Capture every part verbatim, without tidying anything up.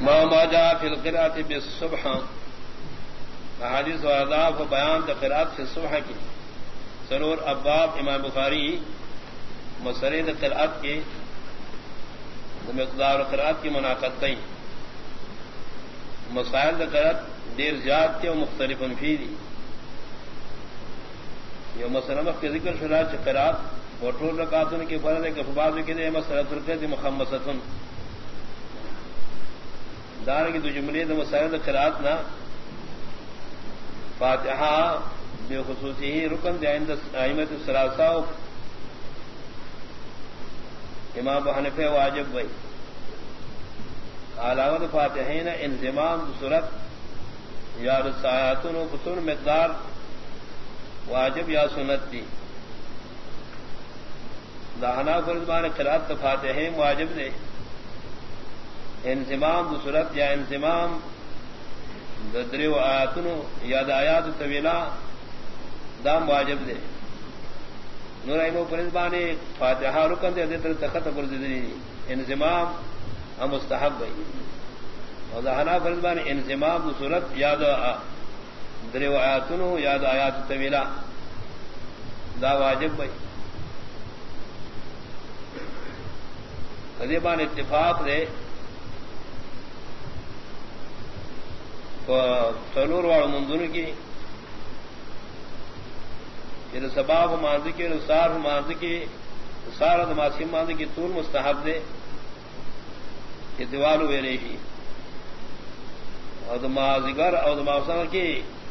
ما ما جاء في القراءة بالصبح حدیث و آداب و بیان قراءت في الصبح کی سرور ابواب امام بخاری مسرد قراءت کی مقدار قراءت کی مناقضتیں مسائل قراءت دیر زیاد کے و مختلف فی دی یہ مسلمہ کے ذکر شرح قراءت وطول رکعتن کی فرض ہے کہ فباز کے دے مسئلہ ترکت مخمصتن دار کی دو جملے دو مسائل قراءت نہ فاتحہ بے خصوصی ہی رکن دے عند ائمۃ الثلاثہ امام ابو حنیفہ واجب بھائی علاوہ فاتحین انضمام صورت یا رسایاتن و قصور مقدار واجب یا سنت تھی دہنا فرضان قراءت فاتحین واجب دے انضمام صورت یا انضمام ددری و آیاتن یا آیات طویلہ دام واجب دے نور ایمو فرضان فاتحہ رکن دے دیتر تخت فرضی انضمام ہم مستحب بھائی اور دہنا فرضان انضمام صورت یاد دری و آیاتن یاد آیات طویلہ دا واجب بھائی قریبان اتفاق دے سلور واڑ منظور کی سباب ماضی کے رسار ماضی کی سارد ماسم ماضی کی طول مستحب دے کہ دیوال ویلے کی اور مازگر اور ماسم کی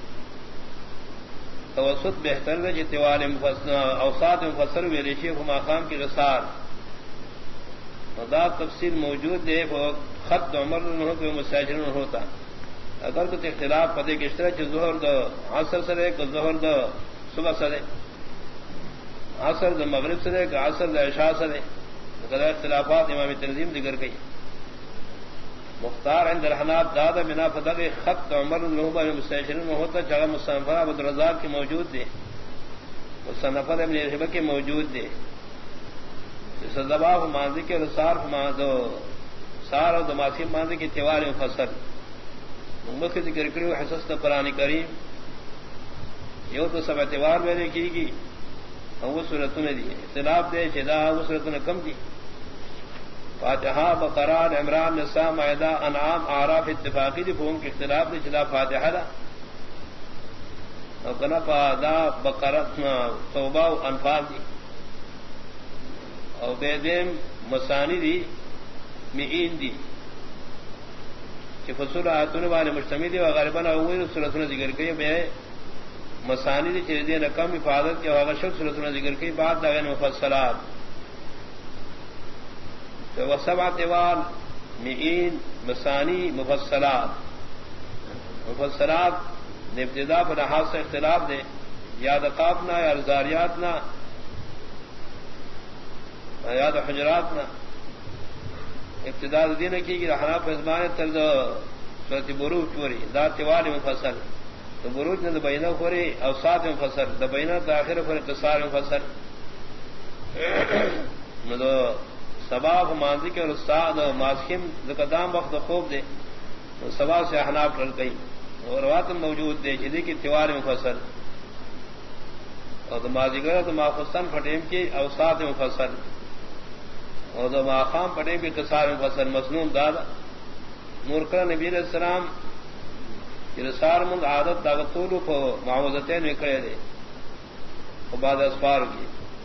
توسط بہتر دے دیوال اوسات مفسر ویلے کی خام کی رسار مداد تفصیل موجود دے وہ خط عمر نہ ہو کہ مساجر نہ ہوتا اگر تو اختلاف پتے کس طرح کہ ظہر دو عصر سرے کہ ظہر دو صبح سرے عصر دو مغرب سرے کہ عصر دو عشاء سرے قدر اختلافات امام تنظیم ذکر گئی مختار عند الحناب دادا بنا فتح خط عمر النحبہ مستشرین میں ہوتا جگہ مصنفہ عبد الرزاق کی موجود دے مصنفہ ابن رحبہ کی موجود دے سزباف ماضی کے رسار دو سار اور دماسی ماضی کی تیوار مفصل مکھ ذکر کری حسست قرآن کریم یو تو سب اعتبار میں نے کی گی اور وہ صورتوں نے دی اختلاف دے چدا وہ صورتوں نے کم دی فاتحہ بقرہ عمران نساء معدہ انعام اعراف اتفاقی دی فہم کے اختلاف دے چدا فاتحہ دا اور کنا فادا بقرہ توبہ و انفال دی اور بیدیم مسانی دی مئین دی کہ فصول آیاتون والے مجتمع دی وغالباً اولی صورتوں ذکر کی بے مسانی دی چیز دین کم حفاظت کے وغیر شک صورتوں ذکر کی بعد داغین مفصلات تو وسبع تیوال مئین مسانی مفصلات مفصلات ابتدا پر لحاظ سے اختلاف دے یاد قافنا یا رزاریاتنا یاد حجراتنا ابتدا دین کی کہ رحنا فزمان طرز صورت بروج چوری دا تیوال مفصل تو بروج نے دبینہ خوری اوسات مفصل دبینہ تاخیر خور اقتصار مفصل مدو سباب ماضی کے استاد ماسکم قدام وقت خوب دے سبا سے احناف ٹل گئی اور رواتم موجود دے جدی کی تیوار مفصل اور ماضی گر تو ماخستان پھٹیم کی اوسات مفصل اور دو ماخام پڑے بھی قصار مفصل مسنون دادا نورکر نبی علیہ السلام رسار مند عادت داغتولو کو معوذتین وکڑے دے اور بعد اسفار کی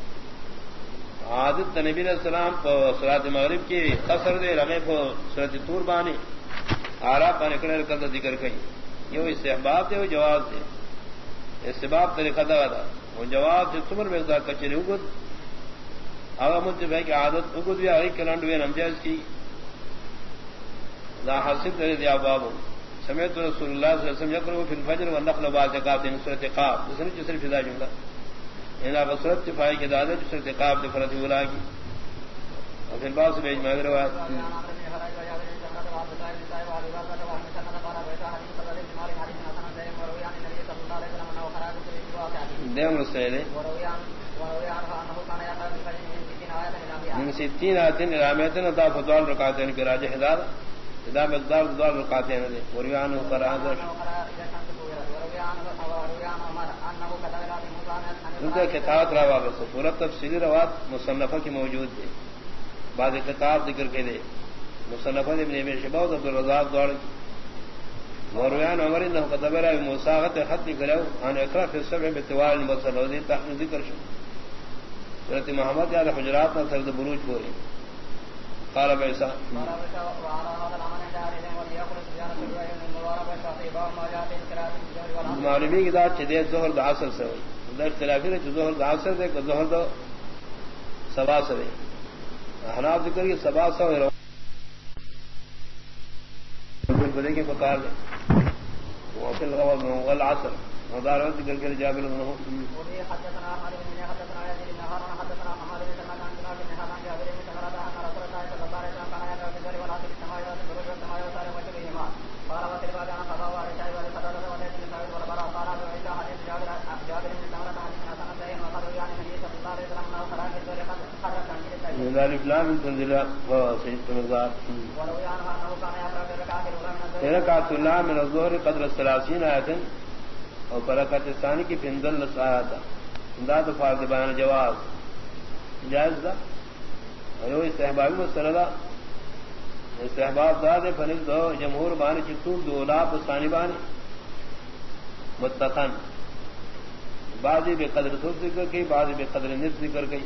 عادت نبی علیہ السلام کو صلاۃ مغرب کی قصر دے رغے کو صورت طور بانی آراب کا نکڑے رکھتا ذکر کئی یہ استحباب دے وہ جواب دے استحباب طریقہ دا دا وہ جواب سے سمر مقدار کچری اگد اگر مجھے بھائی کہ عادت اگد بھی آگئی کلانڈ ہوئے نمجاز کی لا حاصل دے دیا بابو سمیت رسول اللہ صلی اللہ علیہ وسلم یقرؤ فی الفجر والنخل بازقات ان سورۃ قاف دوسری چیز فضا جملہ ان اب سورۃ فائی کے دادے سورۃ قاف دے فرض اولا کی اور پھر بعد سے اجماع روایت دیم رسول من ستین آیتین ارامیتن تا فضوال رکعتین کی راجح دار اذا مقدار دوار رکعتیں ہیں وریان قرآن ان کا کتاب روا بس پورا تفصیلی روات مصنفہ کی موجود ہے بعض کتاب ذکر کے دے مصنفہ ابن ابی شیبہ اور عبد الرزاق دوڑ ورویان عمر انه كتب له موساغت خط کرو ان اقرا في السبع بتوال المصل ودي تحقیق ذکر شو حضرت محمد یا حجرات میں سرد بروج بولے قال بيسا معلومی کی ذات چدے ظہر د عصر سے ہوئی در اختلافی نے ظہر د عصر سے کہ ظہر دو سبا سے حناف ذکر کی سبا سے ہوئی بولے کے بکار دے وفي الغوض والعصر ودار ذكر كل جابر بن هو حدثنا احمد بن حدثنا يزيد بن هارون حدثنا محمد بن سلمان عن جابر بن هارون جابر بن سمرة ان رسول الله صلى الله عليه وسلم كان يدعو بالذر والعصر السماوات والبروج والسماوات وسائر وجههما قال وفي الباب عن قضاء وعشاء والقضاء وليس من سعيد والبراء قال ابو عيسى حديث جابر جابر بن سمرة عن حسن الزين وقالوا يعني النبي صلى الله عليه وسلم انه خرج بالذر قد خرج عن جلسه من ذلك لا من تنزل وسيد المقدار ولو يعني انه كان يقرا بالركعه الاولى من الظهر ركعه الله من الظهر قدر الثلاثين آية اور برکت ثانی کی فندل لساتا انداد فرض بیان جواز جائز دا اور استحباب مسئلہ استحباب داد فنل دو جمہور بانی چتول دو لاپ ثانی بانی متقن بعضی بے قدر سو ذکر کی بعضی بے قدر نصف ذکر کی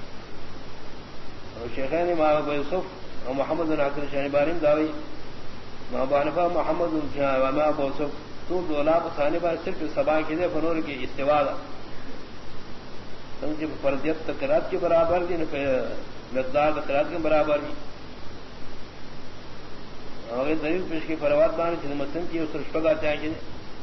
اور شیخین امام ابو یوسف اور محمد بن عقل شانی باریم داوی محمد حنفہ محمد بن امام ابو یوسف تو دولاب ثانی بار صرف سبا کی دے فنور کی استواء سمجھ فرضیت تقرات کے برابر دی مقدار تقرات کے برابر دی اور دلیل پیش کی فروات بان کی مسلم کی اس رشبہ چاہیے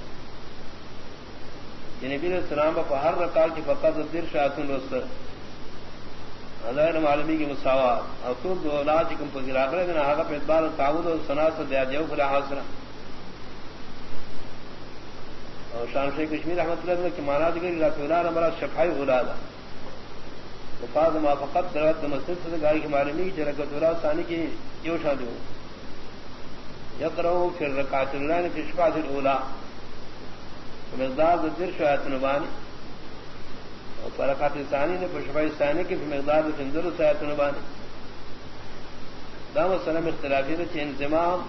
نبی علیہ السلام پر ہر رکعت کی فقط دیر شاعتن رسل ہزار معلومی کی مساوات اور تو دولاب کم پر گراکر دن آگا پہ اعتبار تعود اور صناعت سے دیا جو فلا حاصلہ اور شان شیخ کشمیر احمد اللہ نے کہ مانا دیگر اللہ نمبر شفائی اولادا وفاظ ما فقط درات مسجد سے گاڑی کی معلومی کی جرکت اولا ثانی کی یو شادی ہو یقرأو فی الرکعت اللہ نے فی شفاعت الاولا مقدار در شاعت نبانی اور فرکعت ثانی نے فی شفاعت ثانی کی فی مقدار فندر شاعت نبانی دام السلام اختلافی نے چھ انضمام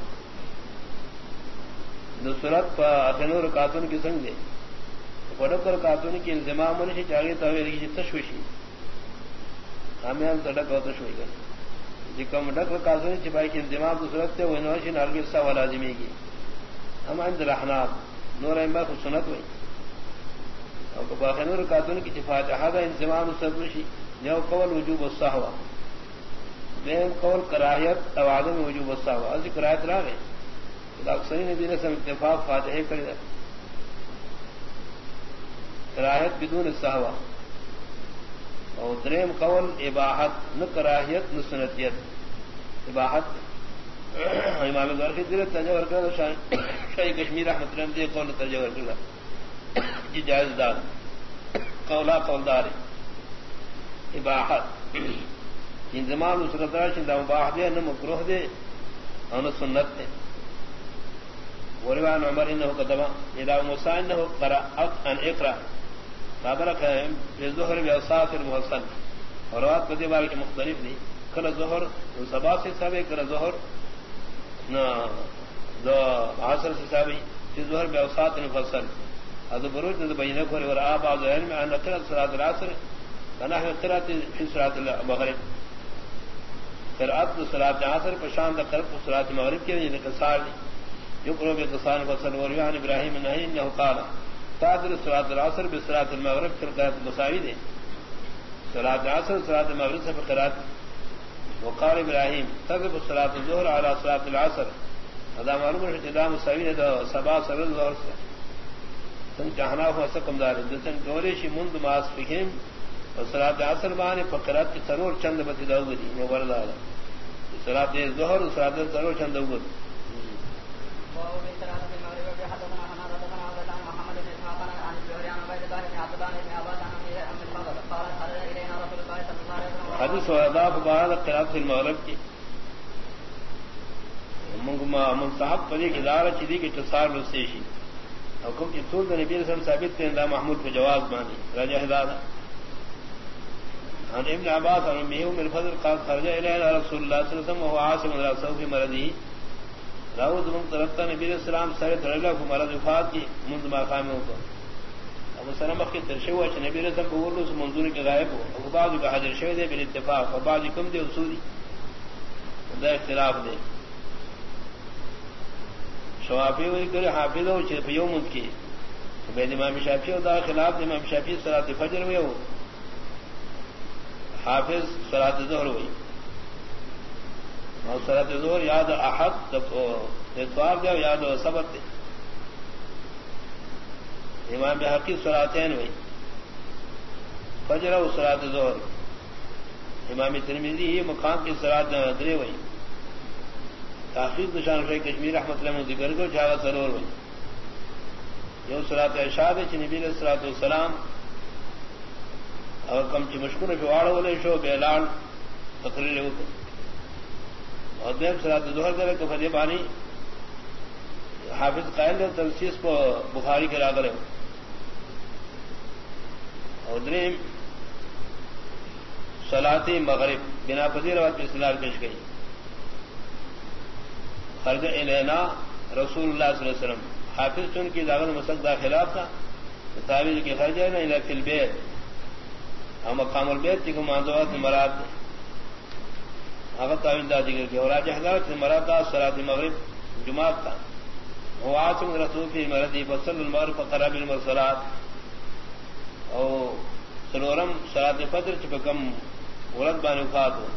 نصرت اخنور کاتون کی سنگ دے فڑکر کاتون کی انضمام منشی چاہیے تو لگی تشویشی ہمیں سڑک اور تشوی کر جی کم ڈک کاتون چپائی کی انضمام نصرت تھے وہ نوشی نالگی سا و لازمی کی ہم عند الاحناف نور احمد کو سنت ہوئی اور باخنور کاتون کی چفات احادہ انضمام نصرت وشی جو قول وجوب الصحوہ دین قول کراہیت او عدم وجوب الصحوہ اسی کراہیت را گئے اکثر نبی نے سم اتفاق فاتحے کر دیا کراہیت بدون الصحوہ اور دریم قول اباحت نہ کراہیت نہ سنتیت اباحت امام غرفی دل تجاور کر شاہی کشمیر احمد رحمت دے قول تجاور کر جی جائز دار قولا قول دار اباحت انضمام نصرت راشد مباح دے نہ مکروہ دے اور نہ سنت دے وروان عمر انه كتب الى موسى انه قرأ ان اقرا خبرك بالظهر باوساط المحصن روات بدی بار کے مختلف دی کل ظہر صبا سے سبے کل ظہر نہ دو عصر سے سبے في ظهر باوساط المحصن هذا بروج بين كل وراء بعض العلم ان قراءه صلاه العصر ونحو قراءه في صلاه المغرب قراءه صلاه العصر بشان قراءه صلاه المغرب کے لیے انتصار يقرأ بقصان فصل وروان ابراهيم النهي انه قال تعدل صلاة العصر بصلاة المغرب في القراءة المساوي دي صلاة العصر صلاة المغرب في القراءة وقال ابراهيم تقف صلاة الظهر على صلاة العصر هذا معلوم ہے کہ دام مساوی ہے سبا سبا ظہر سے تم چاہنا ہو سکم دار جتن گوریشی مند ماس فہم اور صلاة العصر بانے فقرات کی سرور چند بتی داوگی وہ وردا صلاة الظهر صلاة الظهر چند داوگی حدیث وعداء فبعاد قراءة المغرب کی منصحب پدی کی دار چیزی کی تصار رسیشی حکم کی طول نبی علیہ السلام ثابت کریں دا محمود پہ جواز مانی راجہ ہدایہ عن ابن عباس عن امه من الفضل قال خرج الينا رسول الله صلى الله عليه وسلم وهو عاصم من راسه في مرضه راود من ترتا نبی علیہ السلام سر ترلا کو مرض وفات کی منذ ما قام ہو ابو سلمہ کی ترشوا کہ نبی علیہ السلام بولو اس منظور کے غائب ہو ابو بعض کا حاضر شوی دے بالاتفاق اور بعض کم دے اصولی دا اختلاف دے شوافی ہوئی کرے حافظ ہو چھ یوم کی بین امام شافعی اور دا خلاف امام شافعی صلاۃ فجر میں ہو حافظ صلاۃ ظہر ہوئی اور صلاۃ ظہر یاد احد اتوار دے یاد سبت دے امام بحقی صلاتین ہوئی فجر و صلاۃ ظہر امام ترمذی ہی مقام کی صلاۃ درے ہوئی تحقیق نشان شیخ کشمیر رحمۃ اللہ علیہ ذکر کو جاگا سرور ہوئی یہ صلاۃ عشاء ہے نبی علیہ الصلوۃ والسلام اور کم چ مشکور جواڑ والے شو بیلال تقریر ہو اور دیم صلاۃ ظہر کرے تو فدی بانی حافظ قائل نے تنسیس کو بخاری کے راغر ہے اور دریم صلاۃ مغرب بنا پذیر روایت کی استدلال پیش گئی خرج الینا رسول اللہ صلی اللہ علیہ وسلم حافظ چن کی داغت مسلک دا خلاف تھا تعویل کی خرج ہے نا الی فی البیت اور مقام البیت کی مانزوات مراد اگر تعویل دا ذکر کیا اور راجح حضرت مراد دا صلاۃ مغرب جمعہ تھا وہ عاصم رسول فی مرضی فصل المغرب فقرب المرسلات اور سلورم صلاۃ فجر چپکم ورد بان وفات ہو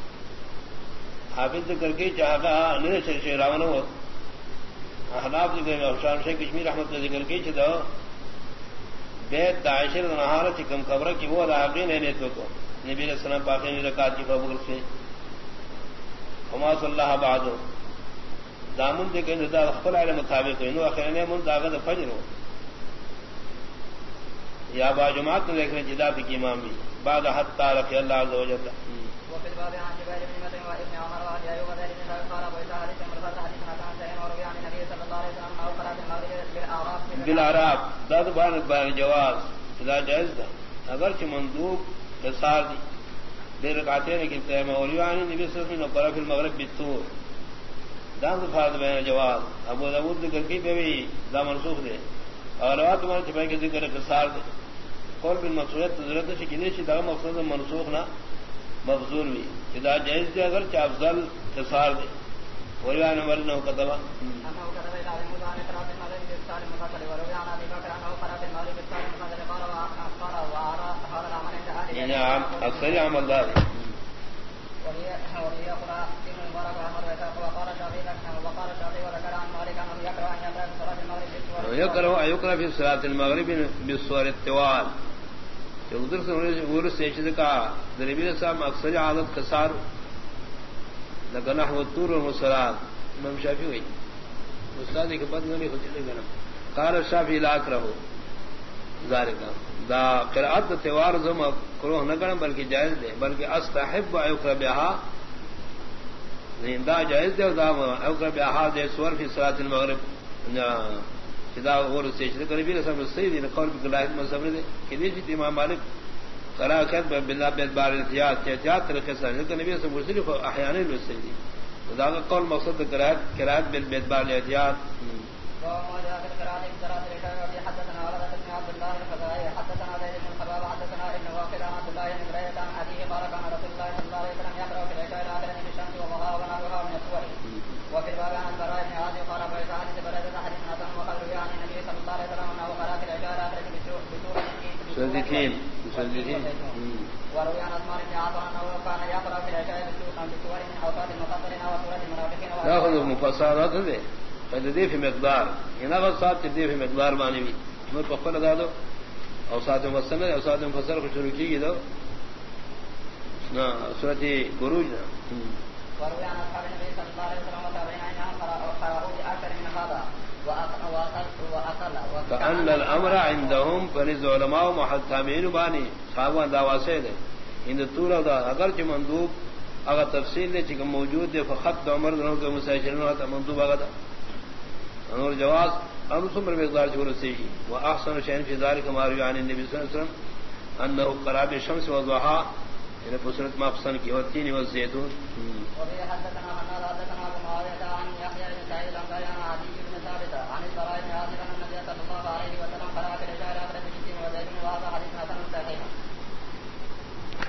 حافظ ذکر کی چاہا نر شیر راون ہو احناف ذکر میں افشان شیخ کشمیر رحمۃ اللہ ذکر کی چدا بیت عاشر نہار چکم خبر کی وہ راغین ہے تو کو نبی علیہ السلام پاک نے رکعت کی فضل سے وما صلی اللہ بعد دامن دے کہ دا خپل علی مطابق انو اخر نے من داغت فجر ہو یا با جماعت نے دیکھنے جدا کی امام بھی بعد حتا رضی اللہ عز وجل وفي الباب عن جبير بن مطعم وابن عمر وابي ايوب ذلك قال ابو اسحاق حديث مرسل حديث عن سعيد وروي عن النبي صلى الله عليه وسلم او قرات المغرب بالاعراف بالاعراف ذات بان بان جواز اذا جائز ده اگر کہ مندوب اثار دی دیر رکعتین کی ابتداء میں وروي عن النبي صلى الله عليه وسلم قال في المغرب بالطور دام فرض بین جواز ابو داؤد ذکر کی بھی دا منسوخ دے اور روایت میں چھ کے ذکر اثار دے قول بالمقصود ضرورت ہے کہ یہ دا مقصود منسوخ نہ مفضول بھی اذا جائز دے اگر چا افضل اختصار دے وریان ورنہ کتبا انه كتب الى موسى عن قراءه المغرب بالصالح المفصل وروي عن ابي بكر انه قرأ المغرب بالصالح المفصل قال واخبر وارى هذا العمل عند اهل يعني اکثر عمل دار وهي وهي قراءه ابن المبارك وعمر وقال الشافعي وقال الشافعي وذكر عن مالك انه يقرأ ان يقرأ في صلاه المغرب بالسور يقرأ يقرأ في صلاه المغرب بالسور الطوال ادھر سے سے چیز کا نبی صاحب اکثر عادت قصار لگا نحو الطور والمسرات امام شافعی ہوئی استاد کے بعد نہیں ہوتی لگا قال الشافعی لا کرو ذالک دا قراءت تیوار زم کرو نہ کرن بلکہ جائز دے بلکہ استحب ایقرا بها زندہ جائز دے دا ایقرا بها دے سور فی صلاۃ المغرب جدا اور سے چیز کر بھی سب صحیح دین قول کی لائق مذہب نے کہ یہ امام مالک قراءت بالله بالبار احتیاط احتیاط طریقے سے نبی سے مرسل احیانا للسجدی دا قول مقصد قراءت قراءت بالبار احتیاط وما جاء قراءه قراءه الركعه حدثنا ولد عبد الله الخزاعي حدثنا زيد بن الخباب حدثنا ابن واقد عن عبد الله بن بريدة عن ابيه قال كان رسول الله صلى الله عليه وسلم يقرأ في العشاء الاخره من الشمس وضحاها ونحوها من الصور وفي الباب عن البراء بن عازب قال ابو اسحاق حديث بريدة حديث حسن وقد روي عن النبي صلى الله عليه وسلم انه قرأ في العشاء الاخره بسورة مسددين مسددين وروي عن عثمان بن عفان انه كان يقرأ في العشاء بسور من اوقات المفصلين وسورة المنافقين ناخذ المفصلات هذه فدی فی مقدار ان اوساط تدی فی مقدار معنی بھی میں پخپل لگا دو اوساط مفصل اوساط مفصل کو شروع کی دو نا سورۃ بروج وروي عن اصحاب النبي صلى الله عليه وسلم وتابعين انهم قرأوا باكثر من هذا واقل كأن الامر عندهم فنز علماء محتمين بانی صحابہ دا واسطے ان طور دا اگر کہ مندوب اگر تفصیل نے چکم موجود دے فخط عمر دنوں کے مسائشن ہوتا مندوب آگا تھا اور جواز انسمر مقدار چھوڑ سے ہی وہ احسن شین فی ذالک ہمارے عن النبی صلی اللہ علیہ وسلم انه قراب الشمس والضحى ان بصرت ما پسند کی ہوتی نہیں وہ زیتون وفي حدثنا عن حدثنا ابو معاويه عن يحيى بن سعيد الانصاري